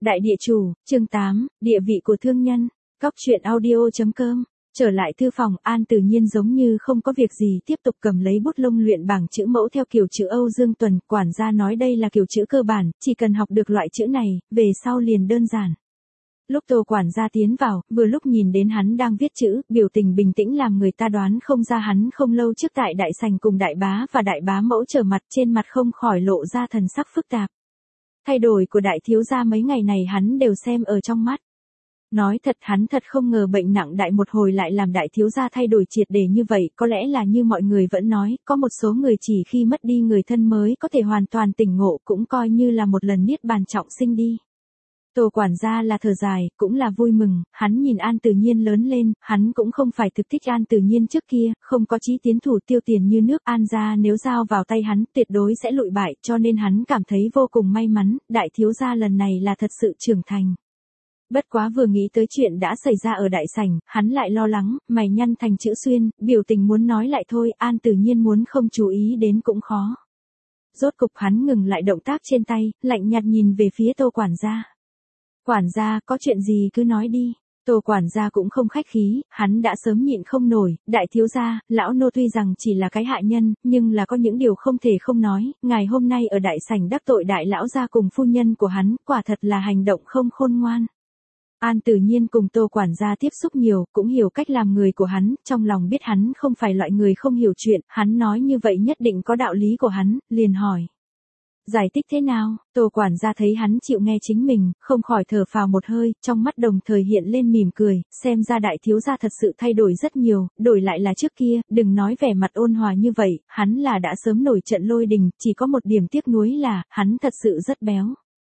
Đại địa chủ, chương 8, địa vị của thương nhân. Góc truyện audio.com. Trở lại thư phòng, An tự nhiên giống như không có việc gì tiếp tục cầm lấy bút lông luyện bảng chữ mẫu theo kiểu chữ Âu Dương Tuần. Quản gia nói đây là kiểu chữ cơ bản, chỉ cần học được loại chữ này, về sau liền đơn giản. Lúc Tô quản gia tiến vào, vừa lúc nhìn đến hắn đang viết chữ, biểu tình bình tĩnh làm người ta đoán không ra hắn không lâu trước tại đại sảnh cùng đại bá và đại bá mẫu trở mặt, trên mặt không khỏi lộ ra thần sắc phức tạp. Thay đổi của đại thiếu gia mấy ngày này hắn đều xem ở trong mắt. Nói thật hắn thật không ngờ bệnh nặng đại một hồi lại làm đại thiếu gia thay đổi triệt để như vậy, có lẽ là như mọi người vẫn nói, có một số người chỉ khi mất đi người thân mới có thể hoàn toàn tỉnh ngộ, cũng coi như là một lần niết bàn trọng sinh đi. Tô quản gia là thở dài, cũng là vui mừng, hắn nhìn An tự nhiên lớn lên, hắn cũng không phải thực thích An tự nhiên trước kia, không có chí tiến thủ tiêu tiền như nước, An gia nếu giao vào tay hắn tuyệt đối sẽ lụi bại, cho nên hắn cảm thấy vô cùng may mắn, đại thiếu gia lần này là thật sự trưởng thành. Bất quá vừa nghĩ tới chuyện đã xảy ra ở đại sảnh, hắn lại lo lắng, mày nhăn thành chữ xuyên, biểu tình muốn nói lại thôi, An tự nhiên muốn không chú ý đến cũng khó. Rốt cục hắn ngừng lại động tác trên tay, lạnh nhạt nhìn về phía Tô quản gia. Quản gia, có chuyện gì cứ nói đi. Tô quản gia cũng không khách khí, hắn đã sớm nhịn không nổi, đại thiếu gia, lão nô tuy rằng chỉ là cái hạ nhân, nhưng là có những điều không thể không nói, ngày hôm nay ở đại sảnh đắc tội đại lão gia cùng phu nhân của hắn, quả thật là hành động không khôn ngoan. An tự nhiên cùng Tô quản gia tiếp xúc nhiều, cũng hiểu cách làm người của hắn, trong lòng biết hắn không phải loại người không hiểu chuyện, hắn nói như vậy nhất định có đạo lý của hắn, liền hỏi. Giải thích thế nào? Tô quản gia thấy hắn chịu nghe chính mình, không khỏi thở phào một hơi, trong mắt đồng thời hiện lên mỉm cười, xem ra đại thiếu gia thật sự thay đổi rất nhiều, đổi lại là trước kia, đừng nói vẻ mặt ôn hòa như vậy, hắn là đã sớm nổi trận lôi đình, chỉ có một điểm tiếc nuối là, hắn thật sự rất béo.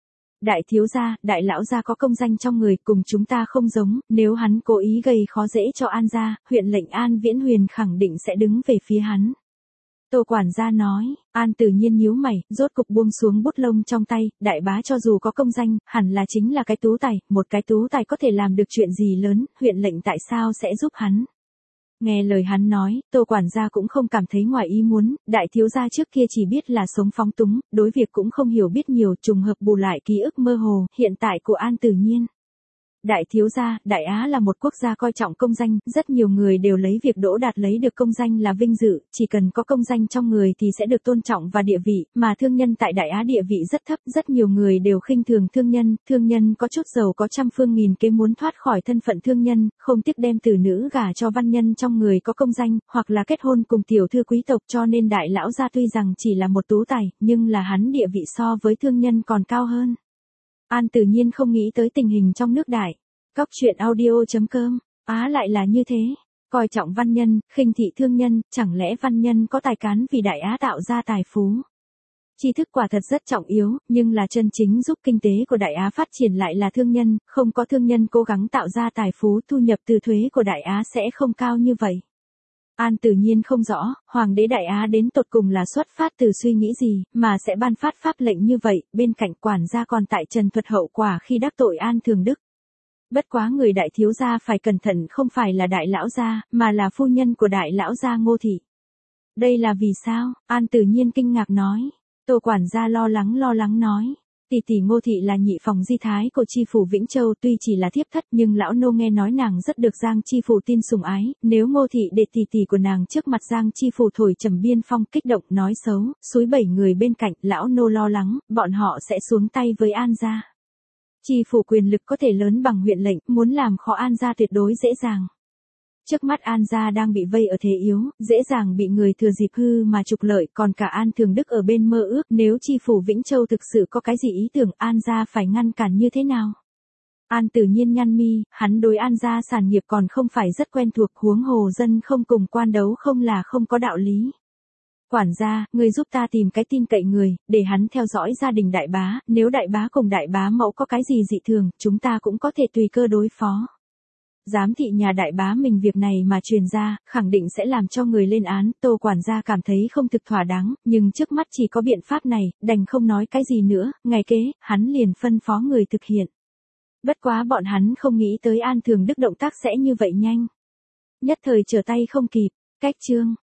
Đại thiếu gia, đại lão gia có công danh trong người, cùng chúng ta không giống, nếu hắn cố ý gây khó dễ cho An gia, huyện lệnh An Viễn Huyền khẳng định sẽ đứng về phía hắn. Tô quản gia nói, An tự nhiên nhíu mày, rốt cục buông xuống bút lông trong tay, đại bá cho dù có công danh, hẳn là chính là cái tú tài, một cái tú tài có thể làm được chuyện gì lớn, huyện lệnh tại sao sẽ giúp hắn. Nghe lời hắn nói, Tô quản gia cũng không cảm thấy ngoài ý muốn, đại thiếu gia trước kia chỉ biết là sống phóng túng, đối việc cũng không hiểu biết nhiều, trùng hợp bù lại ký ức mơ hồ, hiện tại của An tự nhiên. Đại thiếu gia, Đại Á là một quốc gia coi trọng công danh, rất nhiều người đều lấy việc đỗ đạt lấy được công danh là vinh dự, chỉ cần có công danh trong người thì sẽ được tôn trọng và địa vị, mà thương nhân tại Đại Á địa vị rất thấp, rất nhiều người đều khinh thường thương nhân có chút giàu có trăm phương nghìn kế muốn thoát khỏi thân phận thương nhân, không tiếc đem tử nữ gả cho văn nhân trong người có công danh, hoặc là kết hôn cùng tiểu thư quý tộc, cho nên đại lão gia tuy rằng chỉ là một tú tài, nhưng là hắn địa vị so với thương nhân còn cao hơn. An tự nhiên không nghĩ tới tình hình trong nước đại. Góc truyện audio.com. Á lại là như thế. Coi trọng văn nhân, khinh thị thương nhân, chẳng lẽ văn nhân có tài cán vì Đại Á tạo ra tài phú. Tri thức quả thật rất trọng yếu, nhưng là chân chính giúp kinh tế của Đại Á phát triển lại là thương nhân, không có thương nhân cố gắng tạo ra tài phú, thu nhập từ thuế của Đại Á sẽ không cao như vậy. An tự nhiên không rõ, Hoàng đế Đại Á đến tột cùng là xuất phát từ suy nghĩ gì, mà sẽ ban phát pháp lệnh như vậy, bên cạnh quản gia còn tại trần thuật hậu quả khi đắc tội An Thường Đức. Bất quá người đại thiếu gia phải cẩn thận không phải là đại lão gia, mà là phu nhân của đại lão gia Ngô Thị. Đây là vì sao? An tự nhiên kinh ngạc nói. Tô quản gia lo lắng nói. Tỷ Ngô Thị là nhị phòng di thái của chi phủ Vĩnh Châu, tuy chỉ là thiếp thất nhưng lão nô nghe nói nàng rất được Giang chi phủ tin sủng ái, nếu Ngô Thị để tỷ của nàng trước mặt Giang chi phủ thổi trầm biên phong kích động nói xấu, xúi bảy người bên cạnh, lão nô lo lắng, bọn họ sẽ xuống tay với An gia. Chi phủ quyền lực có thể lớn bằng huyện lệnh, muốn làm khó An gia tuyệt đối dễ dàng. Trước mắt An gia đang bị vây ở thế yếu, dễ dàng bị người thừa dịp hư mà trục lợi, còn cả An Thường Đức ở bên mơ ước, nếu chi phủ Vĩnh Châu thực sự có cái gì ý tưởng, An gia phải ngăn cản như thế nào? An tự nhiên nhăn mi, hắn đối An gia sản nghiệp còn không phải rất quen thuộc, huống hồ dân không cùng quan đấu không là không có đạo lý. Quản gia, người giúp ta tìm cái tin cậy người, để hắn theo dõi gia đình đại bá, nếu đại bá cùng đại bá mẫu có cái gì dị thường, chúng ta cũng có thể tùy cơ đối phó. Giám thị nhà đại bá mình việc này mà truyền ra, khẳng định sẽ làm cho người lên án, Tô quản gia cảm thấy không thực thỏa đáng, nhưng trước mắt chỉ có biện pháp này, đành không nói cái gì nữa, ngày kế, hắn liền phân phó người thực hiện. Bất quá bọn hắn không nghĩ tới An Thường Đức động tác sẽ như vậy nhanh. Nhất thời trở tay không kịp, cách chương.